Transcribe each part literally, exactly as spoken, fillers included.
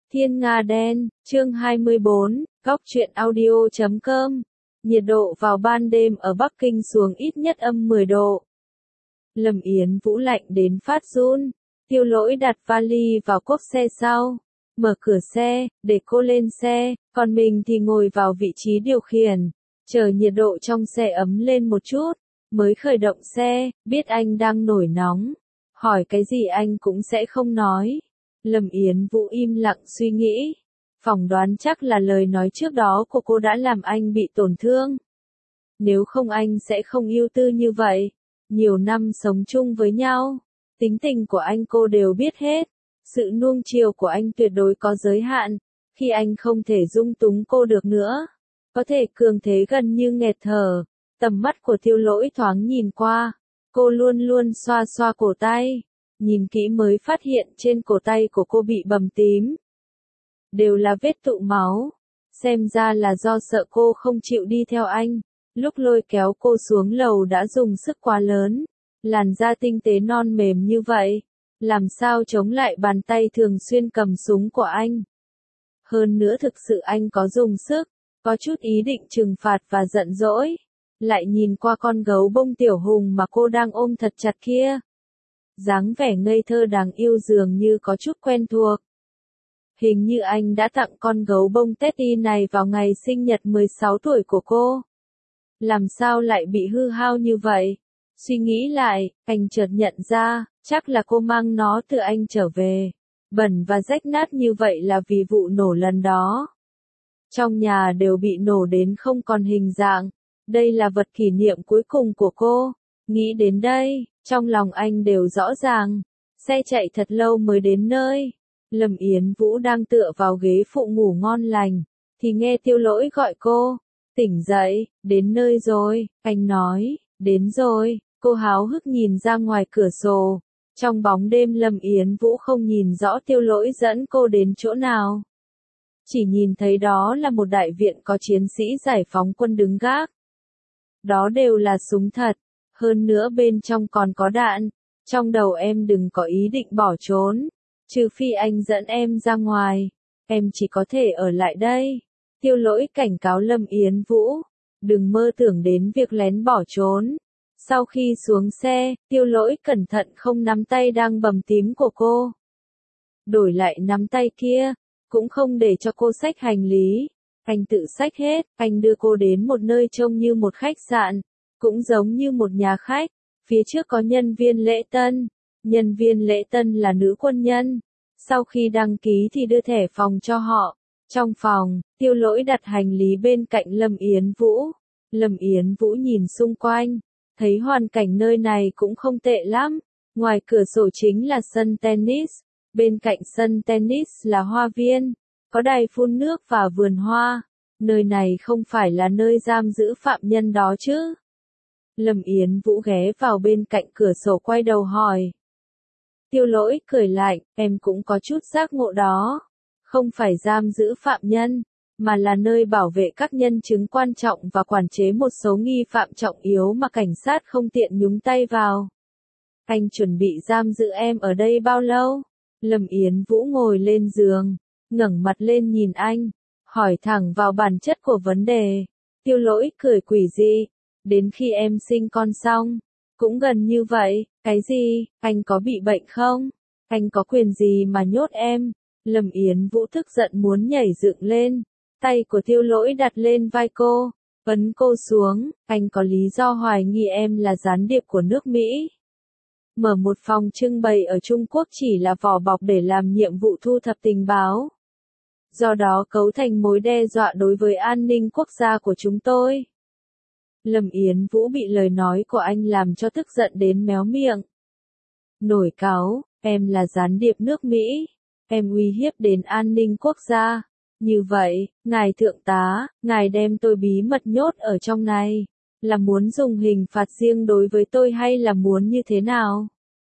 Thiên Nga Đen, chương hai mươi bốn, góc truyện audio chấm com. Nhiệt độ vào ban đêm ở Bắc Kinh xuống ít nhất âm mười độ. Lâm Yến Vũ lạnh đến phát run. Tiêu Lỗi đặt vali vào cốp xe sau, mở cửa xe, để cô lên xe, còn mình thì ngồi vào vị trí điều khiển, chờ nhiệt độ trong xe ấm lên một chút, mới khởi động xe, biết anh đang nổi nóng. Hỏi cái gì anh cũng sẽ không nói. Lâm Yến Vũ im lặng suy nghĩ. Phỏng đoán chắc là lời nói trước đó của cô đã làm anh bị tổn thương. Nếu không anh sẽ không yêu tư như vậy. Nhiều năm sống chung với nhau, tính tình của anh cô đều biết hết. Sự nuông chiều của anh tuyệt đối có giới hạn. Khi anh không thể dung túng cô được nữa, có thể cường thế gần như nghẹt thở. Tầm mắt của Tiêu Lỗi thoáng nhìn qua, cô luôn luôn xoa xoa cổ tay. Nhìn kỹ mới phát hiện trên cổ tay của cô bị bầm tím. Đều là vết tụ máu. Xem ra là do sợ cô không chịu đi theo anh. Lúc lôi kéo cô xuống lầu đã dùng sức quá lớn. Làn da tinh tế non mềm như vậy, làm sao chống lại bàn tay thường xuyên cầm súng của anh. Hơn nữa thực sự anh có dùng sức, có chút ý định trừng phạt và giận dỗi. Lại nhìn qua con gấu bông tiểu hùng mà cô đang ôm thật chặt kia. Dáng vẻ ngây thơ đáng yêu dường như có chút quen thuộc. Hình như anh đã tặng con gấu bông Teddy này vào ngày sinh nhật mười sáu tuổi của cô. Làm sao lại bị hư hao như vậy? Suy nghĩ lại, anh chợt nhận ra, chắc là cô mang nó từ anh trở về. Bẩn và rách nát như vậy là vì vụ nổ lần đó. Trong nhà đều bị nổ đến không còn hình dạng. Đây là vật kỷ niệm cuối cùng của cô. Nghĩ đến đây, trong lòng anh đều rõ ràng. Xe chạy thật lâu mới đến nơi. Lâm Yến Vũ đang tựa vào ghế phụ ngủ ngon lành, thì nghe Tiêu Lỗi gọi cô. Tỉnh dậy, đến nơi rồi, anh nói, đến rồi. Cô háo hức nhìn ra ngoài cửa sổ. Trong bóng đêm Lâm Yến Vũ không nhìn rõ Tiêu Lỗi dẫn cô đến chỗ nào. Chỉ nhìn thấy đó là một đại viện có chiến sĩ giải phóng quân đứng gác. Đó đều là súng thật. Hơn nữa bên trong còn có đạn. Trong đầu em đừng có ý định bỏ trốn. Trừ phi anh dẫn em ra ngoài. Em chỉ có thể ở lại đây. Tiêu Lỗi cảnh cáo Lâm Yến Vũ. Đừng mơ tưởng đến việc lén bỏ trốn. Sau khi xuống xe, Tiêu Lỗi cẩn thận không nắm tay đang bầm tím của cô. Đổi lại nắm tay kia. Cũng không để cho cô xách hành lý. Anh tự xách hết. Anh đưa cô đến một nơi trông như một khách sạn. Cũng giống như một nhà khách. Phía trước có nhân viên lễ tân. Nhân viên lễ tân là nữ quân nhân. Sau khi đăng ký thì đưa thẻ phòng cho họ. Trong phòng, Tiêu Lỗi đặt hành lý bên cạnh Lâm Yến Vũ. Lâm Yến Vũ nhìn xung quanh. Thấy hoàn cảnh nơi này cũng không tệ lắm. Ngoài cửa sổ chính là sân tennis. Bên cạnh sân tennis là hoa viên. Có đài phun nước và vườn hoa. Nơi này không phải là nơi giam giữ phạm nhân đó chứ? Lâm Yến Vũ ghé vào bên cạnh cửa sổ quay đầu hỏi. Tiêu Lỗi cười lạnh, em cũng có chút giác ngộ đó. Không phải giam giữ phạm nhân, mà là nơi bảo vệ các nhân chứng quan trọng và quản chế một số nghi phạm trọng yếu mà cảnh sát không tiện nhúng tay vào. Anh chuẩn bị giam giữ em ở đây bao lâu? Lâm Yến Vũ ngồi lên giường, ngẩng mặt lên nhìn anh, hỏi thẳng vào bản chất của vấn đề. Tiêu Lỗi cười quỷ dị. Đến khi em sinh con xong, cũng gần như vậy. Cái gì, anh có bị bệnh không? Anh có quyền gì mà nhốt em? Lâm Yến Vũ tức giận muốn nhảy dựng lên. Tay của Tiêu Lỗi đặt lên vai cô, ấn cô xuống. Anh có lý do hoài nghi em là gián điệp của nước Mỹ. Mở một phòng trưng bày ở Trung Quốc chỉ là vỏ bọc để làm nhiệm vụ thu thập tình báo. Do đó cấu thành mối đe dọa đối với an ninh quốc gia của chúng tôi. Lâm Yến Vũ bị lời nói của anh làm cho tức giận đến méo miệng. Nổi cáu, em là gián điệp nước Mỹ. Em uy hiếp đến an ninh quốc gia. Như vậy, ngài thượng tá, ngài đem tôi bí mật nhốt ở trong này. Là muốn dùng hình phạt riêng đối với tôi hay là muốn như thế nào?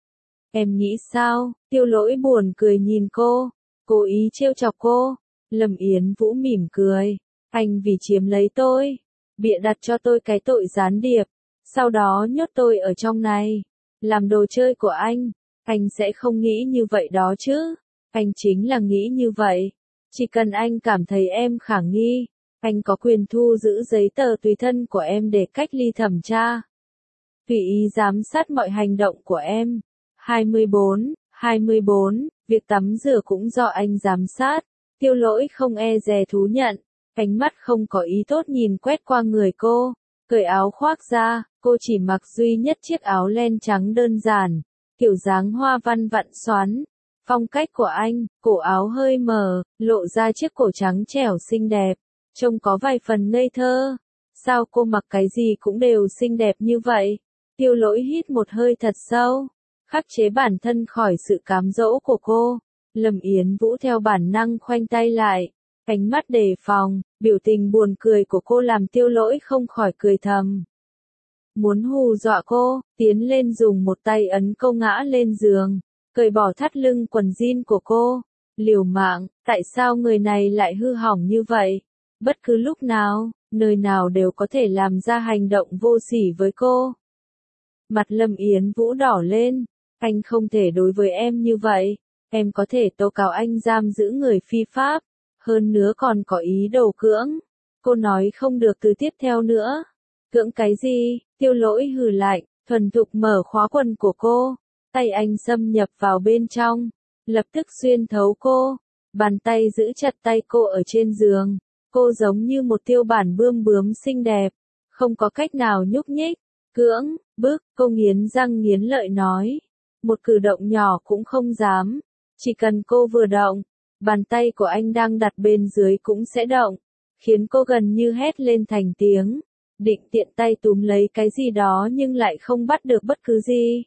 Em nghĩ sao? Tiêu Lỗi buồn cười nhìn cô. Cố ý trêu chọc cô. Lâm Yến Vũ mỉm cười. Anh vì chiếm lấy tôi. Bịa đặt cho tôi cái tội gián điệp. Sau đó nhốt tôi ở trong này. Làm đồ chơi của anh. Anh sẽ không nghĩ như vậy đó chứ. Anh chính là nghĩ như vậy. Chỉ cần anh cảm thấy em khả nghi, anh có quyền thu giữ giấy tờ tùy thân của em để cách ly thẩm tra. Tùy ý giám sát mọi hành động của em. hai mươi bốn, hai mươi bốn, việc tắm rửa cũng do anh giám sát. Tiêu Lỗi không e dè thú nhận, ánh mắt không có ý tốt nhìn quét qua người cô. Cởi áo khoác ra, cô chỉ mặc duy nhất chiếc áo len trắng đơn giản, kiểu dáng hoa văn vặn xoắn. Phong cách của anh, cổ áo hơi mờ, lộ ra chiếc cổ trắng trẻo xinh đẹp, trông có vài phần ngây thơ. Sao cô mặc cái gì cũng đều xinh đẹp như vậy? Tiêu Lỗi hít một hơi thật sâu, khắc chế bản thân khỏi sự cám dỗ của cô. Lâm Yến Vũ theo bản năng khoanh tay lại, ánh mắt đề phòng, biểu tình buồn cười của cô làm Tiêu Lỗi không khỏi cười thầm. Muốn hù dọa cô, tiến lên dùng một tay ấn cô ngã lên giường, cởi bỏ thắt lưng quần jean của cô. Liều mạng, tại sao người này lại hư hỏng như vậy? Bất cứ lúc nào, nơi nào đều có thể làm ra hành động vô sỉ với cô. Mặt Lâm Yến Vũ đỏ lên, anh không thể đối với em như vậy, em có thể tố cáo anh giam giữ người phi pháp, hơn nữa còn có ý đồ cưỡng. Cô nói không được từ tiếp theo nữa. Cưỡng cái gì? Tiêu Lỗi hừ lạnh, thuần thục mở khóa quần của cô, tay anh xâm nhập vào bên trong, lập tức xuyên thấu cô, bàn tay giữ chặt tay cô ở trên giường. Cô giống như một tiêu bản bươm bướm xinh đẹp, không có cách nào nhúc nhích. Cưỡng, bức, cô nghiến răng nghiến lợi nói. Một cử động nhỏ cũng không dám. Chỉ cần cô vừa động, bàn tay của anh đang đặt bên dưới cũng sẽ động, khiến cô gần như hét lên thành tiếng. Định tiện tay túm lấy cái gì đó nhưng lại không bắt được bất cứ gì.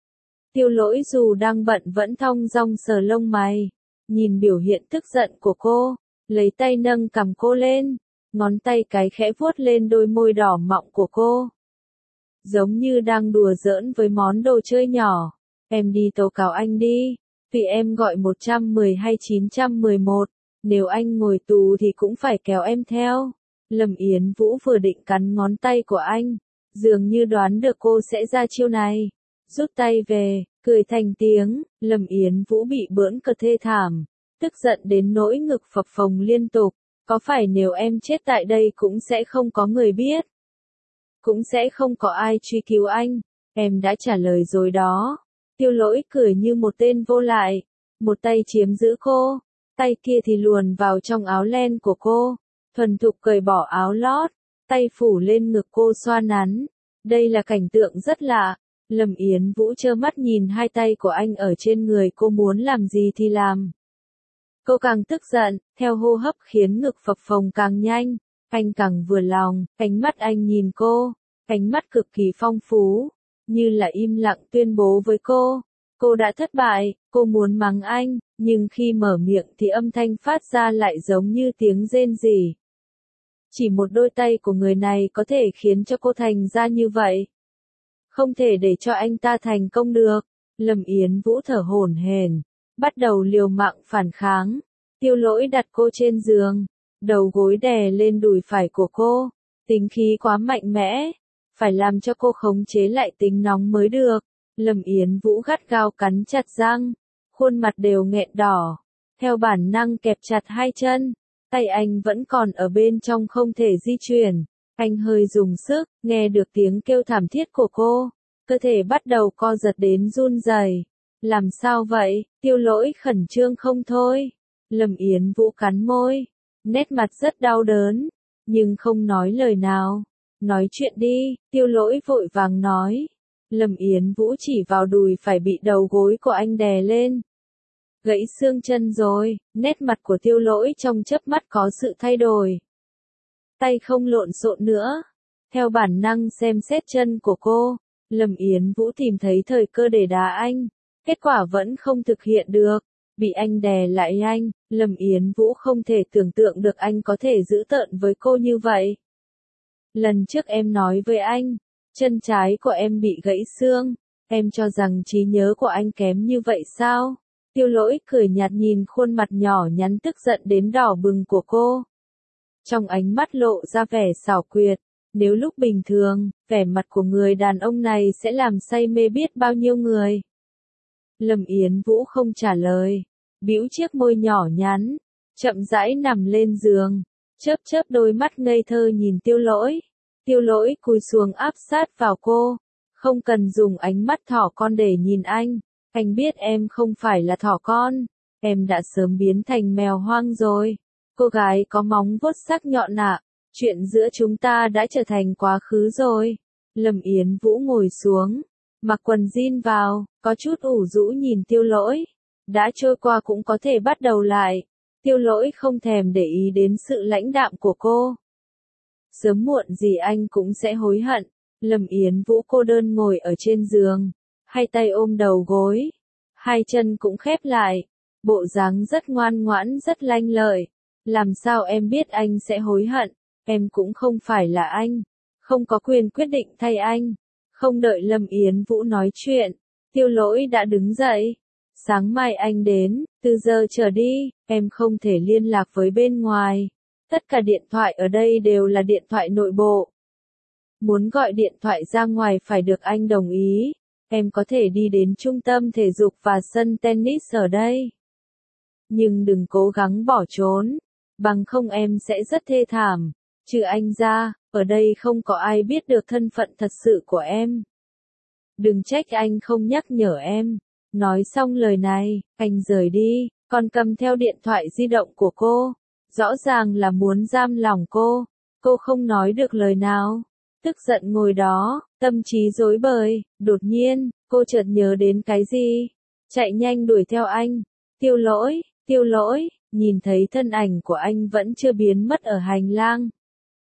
Tiêu Lỗi dù đang bận vẫn thong dong sờ lông mày, nhìn biểu hiện tức giận của cô, lấy tay nâng cằm cô lên, ngón tay cái khẽ vuốt lên đôi môi đỏ mọng của cô. Giống như đang đùa giỡn với món đồ chơi nhỏ. Em đi tố cáo anh đi, vì em gọi một trăm mười hay chín trăm mười một, nếu anh ngồi tù thì cũng phải kéo em theo. Lâm Yến Vũ vừa định cắn ngón tay của anh, dường như đoán được cô sẽ ra chiêu này. Rút tay về, cười thành tiếng. Lâm Yến Vũ bị bỡn cợt thê thảm, tức giận đến nỗi ngực phập phồng liên tục. Có phải nếu em chết tại đây cũng sẽ không có người biết, cũng sẽ không có ai truy cứu anh. Em đã trả lời rồi đó. Tiêu Lỗi cười như một tên vô lại, một tay chiếm giữ cô, tay kia thì luồn vào trong áo len của cô, thuần thục cởi bỏ áo lót, tay phủ lên ngực cô xoa nắn. Đây là cảnh tượng rất lạ. Lâm Yến Vũ trơ mắt nhìn hai tay của anh ở trên người cô, muốn làm gì thì làm. Cô càng tức giận, theo hô hấp khiến ngực phập phồng càng nhanh, anh càng vừa lòng. Ánh mắt anh nhìn cô, ánh mắt cực kỳ phong phú, như là im lặng tuyên bố với cô, cô đã thất bại. Cô muốn mắng anh, nhưng khi mở miệng thì âm thanh phát ra lại giống như tiếng rên rỉ. Chỉ một đôi tay của người này có thể khiến cho cô thành ra như vậy. Không thể để cho anh ta thành công được. Lâm Yến Vũ thở hổn hển, bắt đầu liều mạng phản kháng. Tiêu Lỗi đặt cô trên giường, đầu gối đè lên đùi phải của cô, tính khí quá mạnh mẽ, phải làm cho cô khống chế lại tính nóng mới được. Lâm Yến Vũ gắt gao cắn chặt răng, khuôn mặt đều nghẹn đỏ, theo bản năng kẹp chặt hai chân, tay anh vẫn còn ở bên trong không thể di chuyển. Anh hơi dùng sức, nghe được tiếng kêu thảm thiết của cô, cơ thể bắt đầu co giật đến run rẩy. Làm sao vậy? Tiêu Lỗi khẩn trương không thôi. Lâm Yến Vũ cắn môi, nét mặt rất đau đớn, nhưng không nói lời nào. Nói chuyện đi, Tiêu Lỗi vội vàng nói. Lâm Yến Vũ chỉ vào đùi phải bị đầu gối của anh đè lên. Gãy xương chân rồi. Nét mặt của Tiêu Lỗi trong chớp mắt có sự thay đổi. Tay không lộn xộn nữa. Theo bản năng xem xét chân của cô, Lâm Yến Vũ tìm thấy thời cơ để đá anh. Kết quả vẫn không thực hiện được. Bị anh đè lại anh, Lâm Yến Vũ không thể tưởng tượng được anh có thể dữ tợn với cô như vậy. Lần trước em nói với anh, chân trái của em bị gãy xương, em cho rằng trí nhớ của anh kém như vậy sao? Tiêu Lỗi cười nhạt nhìn khuôn mặt nhỏ nhắn tức giận đến đỏ bừng của cô. Trong ánh mắt lộ ra vẻ xảo quyệt, nếu lúc bình thường, vẻ mặt của người đàn ông này sẽ làm say mê biết bao nhiêu người. Lâm Yến Vũ không trả lời, bĩu chiếc môi nhỏ nhắn, chậm rãi nằm lên giường, chớp chớp đôi mắt ngây thơ nhìn Tiêu Lỗi. Tiêu Lỗi cúi xuống áp sát vào cô, không cần dùng ánh mắt thỏ con để nhìn anh, anh biết em không phải là thỏ con, em đã sớm biến thành mèo hoang rồi. Cô gái có móng vuốt sắc nhọn ạ, chuyện giữa chúng ta đã trở thành quá khứ rồi. Lâm Yến Vũ ngồi xuống, mặc quần jean vào, có chút ủ rũ nhìn Tiêu Lỗi. Đã trôi qua cũng có thể bắt đầu lại. Tiêu Lỗi không thèm để ý đến sự lãnh đạm của cô. Sớm muộn gì anh cũng sẽ hối hận. Lâm Yến Vũ cô đơn ngồi ở trên giường, hai tay ôm đầu gối, hai chân cũng khép lại, bộ dáng rất ngoan ngoãn rất lanh lợi. Làm sao em biết anh sẽ hối hận, em cũng không phải là anh, không có quyền quyết định thay anh. Không đợi Lâm Yến Vũ nói chuyện, Tiêu Lỗi đã đứng dậy. Sáng mai anh đến, từ giờ trở đi, em không thể liên lạc với bên ngoài. Tất cả điện thoại ở đây đều là điện thoại nội bộ. Muốn gọi điện thoại ra ngoài phải được anh đồng ý. Em có thể đi đến trung tâm thể dục và sân tennis ở đây. Nhưng đừng cố gắng bỏ trốn, bằng không em sẽ rất thê thảm. Trừ anh ra, ở đây không có ai biết được thân phận thật sự của em. Đừng trách anh không nhắc nhở em. Nói xong lời này, anh rời đi, còn cầm theo điện thoại di động của cô. Rõ ràng là muốn giam lòng cô. Cô không nói được lời nào. Tức giận ngồi đó, tâm trí rối bời. Đột nhiên, cô chợt nhớ đến cái gì. Chạy nhanh đuổi theo anh. Tiêu Lỗi, Tiêu Lỗi, nhìn thấy thân ảnh của anh vẫn chưa biến mất ở hành lang.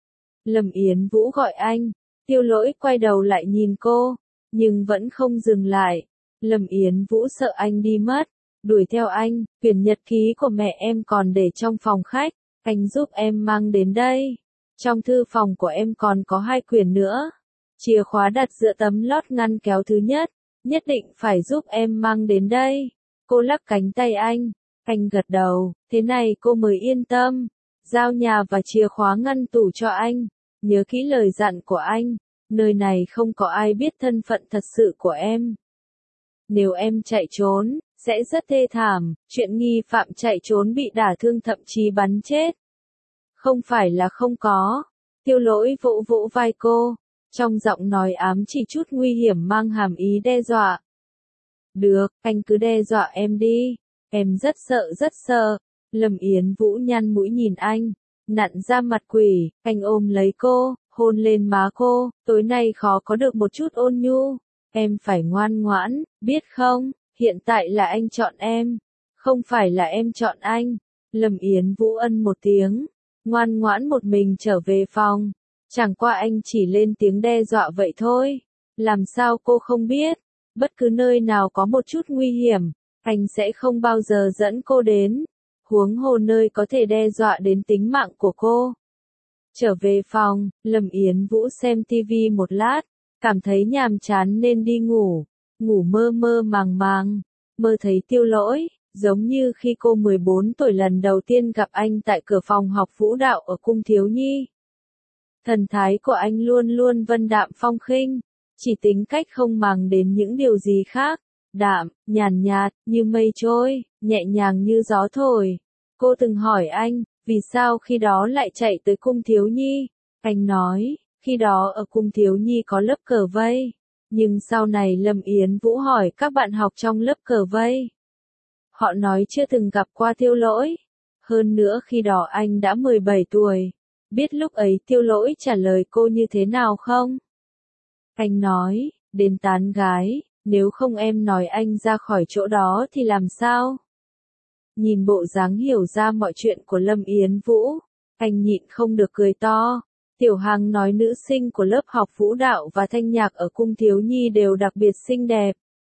Lâm Yến Vũ gọi anh. Tiêu Lỗi quay đầu lại nhìn cô, nhưng vẫn không dừng lại. Lâm Yến Vũ sợ anh đi mất, đuổi theo anh. Quyển nhật ký của mẹ em còn để trong phòng khách, anh giúp em mang đến đây. Trong thư phòng của em còn có hai quyển nữa. Chìa khóa đặt giữa tấm lót ngăn kéo thứ nhất, nhất định phải giúp em mang đến đây. Cô lắc cánh tay anh, anh gật đầu, thế này cô mới yên tâm. Giao nhà và chìa khóa ngăn tủ cho anh. Nhớ kỹ lời dặn của anh, nơi này không có ai biết thân phận thật sự của em. Nếu em chạy trốn, sẽ rất thê thảm. Chuyện nghi phạm chạy trốn bị đả thương thậm chí bắn chết. Không phải là không có. Tiêu Lỗi vỗ vỗ vai cô, trong giọng nói ám chỉ chút nguy hiểm mang hàm ý đe dọa. Được, anh cứ đe dọa em đi. Em rất sợ rất sợ. Lâm Yến Vũ nhăn mũi nhìn anh, nặn ra mặt quỷ. Anh ôm lấy cô, hôn lên má cô. Tối nay khó có được một chút ôn nhu. Em phải ngoan ngoãn, biết không? Hiện tại là anh chọn em, không phải là em chọn anh. Lâm Yến Vũ ân một tiếng, ngoan ngoãn một mình trở về phòng. Chẳng qua anh chỉ lên tiếng đe dọa vậy thôi. Làm sao cô không biết? Bất cứ nơi nào có một chút nguy hiểm, anh sẽ không bao giờ dẫn cô đến. Huống hồ nơi có thể đe dọa đến tính mạng của cô. Trở về phòng, Lâm Yến Vũ xem tivi một lát, cảm thấy nhàm chán nên đi ngủ. Ngủ mơ mơ màng màng, mơ thấy Tiêu Lỗi, giống như khi cô mười bốn tuổi lần đầu tiên gặp anh tại cửa phòng học vũ đạo ở Cung Thiếu Nhi. Thần thái của anh luôn luôn vân đạm phong khinh, chỉ tính cách không màng đến những điều gì khác, đạm, nhàn nhạt, như mây trôi, nhẹ nhàng như gió thổi. Cô từng hỏi anh, vì sao khi đó lại chạy tới Cung Thiếu Nhi? Anh nói, khi đó ở Cung Thiếu Nhi có lớp cờ vây. Nhưng sau này Lâm Yến Vũ hỏi các bạn học trong lớp cờ vây. Họ nói chưa từng gặp qua Tiêu Lỗi. Hơn nữa khi đó anh đã mười bảy tuổi. Biết lúc ấy Tiêu Lỗi trả lời cô như thế nào không? Anh nói, đến tán gái, nếu không em nói anh ra khỏi chỗ đó thì làm sao? Nhìn bộ dáng hiểu ra mọi chuyện của Lâm Yến Vũ, anh nhịn không được cười to. Tiểu Hằng nói nữ sinh của lớp học vũ đạo và thanh nhạc ở Cung Thiếu Nhi đều đặc biệt xinh đẹp.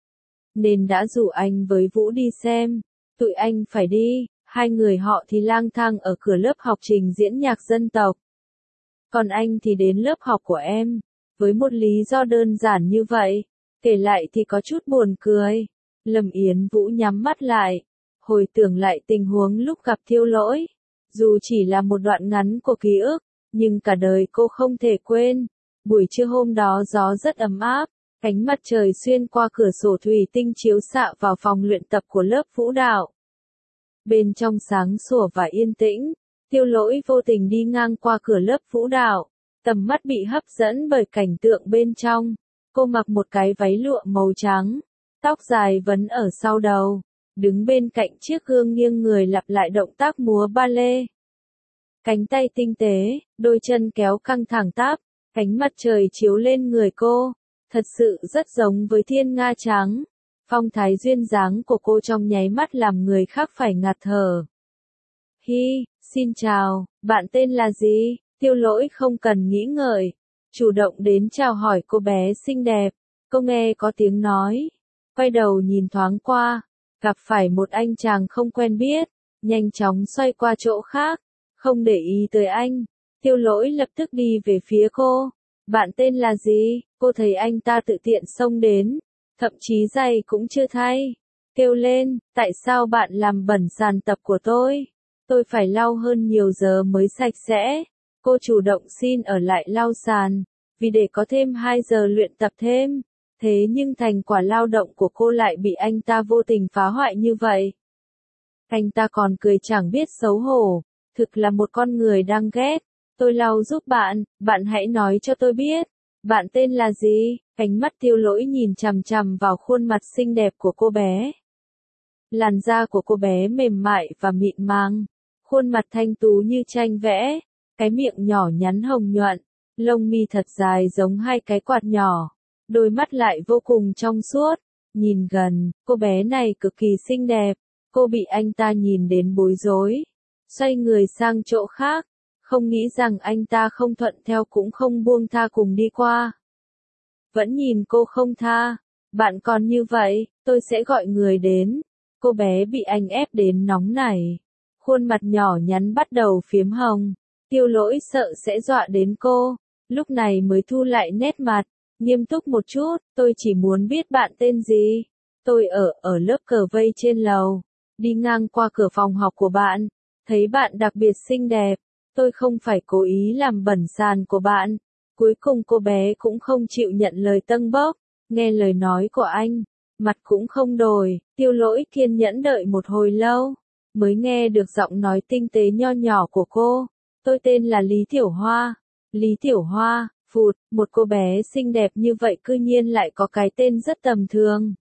Nên đã rủ anh với Vũ đi xem. Tụi anh phải đi, hai người họ thì lang thang ở cửa lớp học trình diễn nhạc dân tộc. Còn anh thì đến lớp học của em, với một lý do đơn giản như vậy, kể lại thì có chút buồn cười. Lâm Yến Vũ nhắm mắt lại, hồi tưởng lại tình huống lúc gặp Tiêu Lỗi. Dù chỉ là một đoạn ngắn của ký ức, nhưng cả đời cô không thể quên. Buổi trưa hôm đó gió rất ấm áp, ánh mặt trời xuyên qua cửa sổ thủy tinh chiếu xạ vào phòng luyện tập của lớp vũ đạo. Bên trong sáng sủa và yên tĩnh, Tiêu Lỗi vô tình đi ngang qua cửa lớp vũ đạo, tầm mắt bị hấp dẫn bởi cảnh tượng bên trong. Cô mặc một cái váy lụa màu trắng, tóc dài vấn ở sau đầu, đứng bên cạnh chiếc gương nghiêng người lặp lại động tác múa ba lê. Cánh tay tinh tế, đôi chân kéo căng thẳng tắp, ánh mặt trời chiếu lên người cô, thật sự rất giống với thiên nga trắng. Phong thái duyên dáng của cô trong nháy mắt làm người khác phải ngạt thở. Hi, xin chào, bạn tên là gì? Tiêu Lỗi không cần nghĩ ngợi, chủ động đến chào hỏi cô bé xinh đẹp. Cô nghe có tiếng nói, quay đầu nhìn thoáng qua, gặp phải một anh chàng không quen biết, nhanh chóng xoay qua chỗ khác, không để ý tới anh. Tiêu Lỗi lập tức đi về phía cô. Bạn tên là gì? Cô thấy anh ta tự tiện xông đến, thậm chí giày cũng chưa thay, kêu lên, tại sao bạn làm bẩn sàn tập của tôi? Tôi phải lau hơn nhiều giờ mới sạch sẽ. Cô chủ động xin ở lại lau sàn, vì để có thêm hai giờ luyện tập thêm. Thế nhưng thành quả lao động của cô lại bị anh ta vô tình phá hoại như vậy. Anh ta còn cười chẳng biết xấu hổ, thực là một con người đang ghét. Tôi lau giúp bạn, bạn hãy nói cho tôi biết, bạn tên là gì? Ánh mắt Tiêu Lỗi nhìn chằm chằm vào khuôn mặt xinh đẹp của cô bé. Làn da của cô bé mềm mại và mịn màng, khuôn mặt thanh tú như tranh vẽ, cái miệng nhỏ nhắn hồng nhuận, lông mi thật dài giống hai cái quạt nhỏ, đôi mắt lại vô cùng trong suốt. Nhìn gần, cô bé này cực kỳ xinh đẹp, cô bị anh ta nhìn đến bối rối, xoay người sang chỗ khác, không nghĩ rằng anh ta không thuận theo cũng không buông tha cùng đi qua. Vẫn nhìn cô không tha, bạn còn như vậy, tôi sẽ gọi người đến. Cô bé bị anh ép đến nóng nảy, khuôn mặt nhỏ nhắn bắt đầu phiếm hồng. Tiêu Lỗi sợ sẽ dọa đến cô, lúc này mới thu lại nét mặt, nghiêm túc một chút. Tôi chỉ muốn biết bạn tên gì. Tôi ở ở lớp cờ vây trên lầu, đi ngang qua cửa phòng học của bạn, thấy bạn đặc biệt xinh đẹp. Tôi không phải cố ý làm bẩn sàn của bạn. Cuối cùng cô bé cũng không chịu nhận lời tâng bốc, nghe lời nói của anh, mặt cũng không đổi. Tiêu Lỗi kiên nhẫn đợi một hồi lâu, mới nghe được giọng nói tinh tế nho nhỏ của cô. Tôi tên là Lý Tiểu Hoa. Lý Tiểu Hoa, phụt, một cô bé xinh đẹp như vậy cư nhiên lại có cái tên rất tầm thường.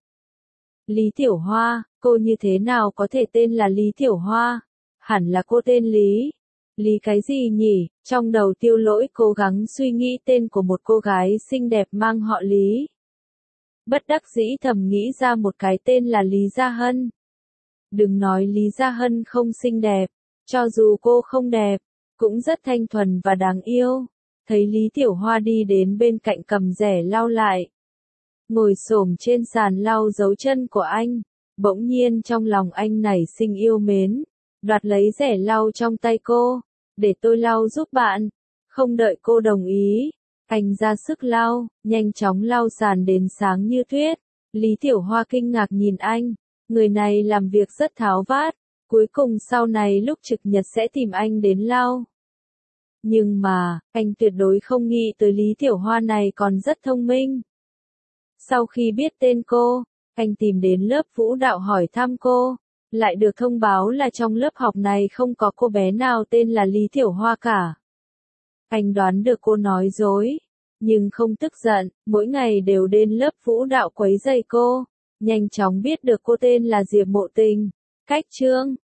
Lý Tiểu Hoa, cô như thế nào có thể tên là Lý Tiểu Hoa? Hẳn là cô tên Lý. Lý cái gì nhỉ? Trong đầu Tiêu Lỗi cố gắng suy nghĩ tên của một cô gái xinh đẹp mang họ Lý. Bất đắc dĩ thầm nghĩ ra một cái tên là Lý Gia Hân. Đừng nói Lý Gia Hân không xinh đẹp, cho dù cô không đẹp, cũng rất thanh thuần và đáng yêu. Thấy Lý Tiểu Hoa đi đến bên cạnh cầm rẻ lau lại, ngồi xổm trên sàn lau dấu chân của anh, bỗng nhiên trong lòng anh nảy sinh yêu mến, đoạt lấy rẻ lau trong tay cô, để tôi lau giúp bạn. Không đợi cô đồng ý, anh ra sức lau, nhanh chóng lau sàn đến sáng như tuyết. Lý Tiểu Hoa kinh ngạc nhìn anh, người này làm việc rất tháo vát, cuối cùng sau này lúc trực nhật sẽ tìm anh đến lau. Nhưng mà, anh tuyệt đối không nghĩ tới Lý Tiểu Hoa này còn rất thông minh. Sau khi biết tên cô, anh tìm đến lớp vũ đạo hỏi thăm cô, lại được thông báo là trong lớp học này không có cô bé nào tên là Lý Tiểu Hoa cả. Anh đoán được cô nói dối, nhưng không tức giận, mỗi ngày đều đến lớp vũ đạo quấy rầy cô, nhanh chóng biết được cô tên là Diệp Mộ Tình. Cách chương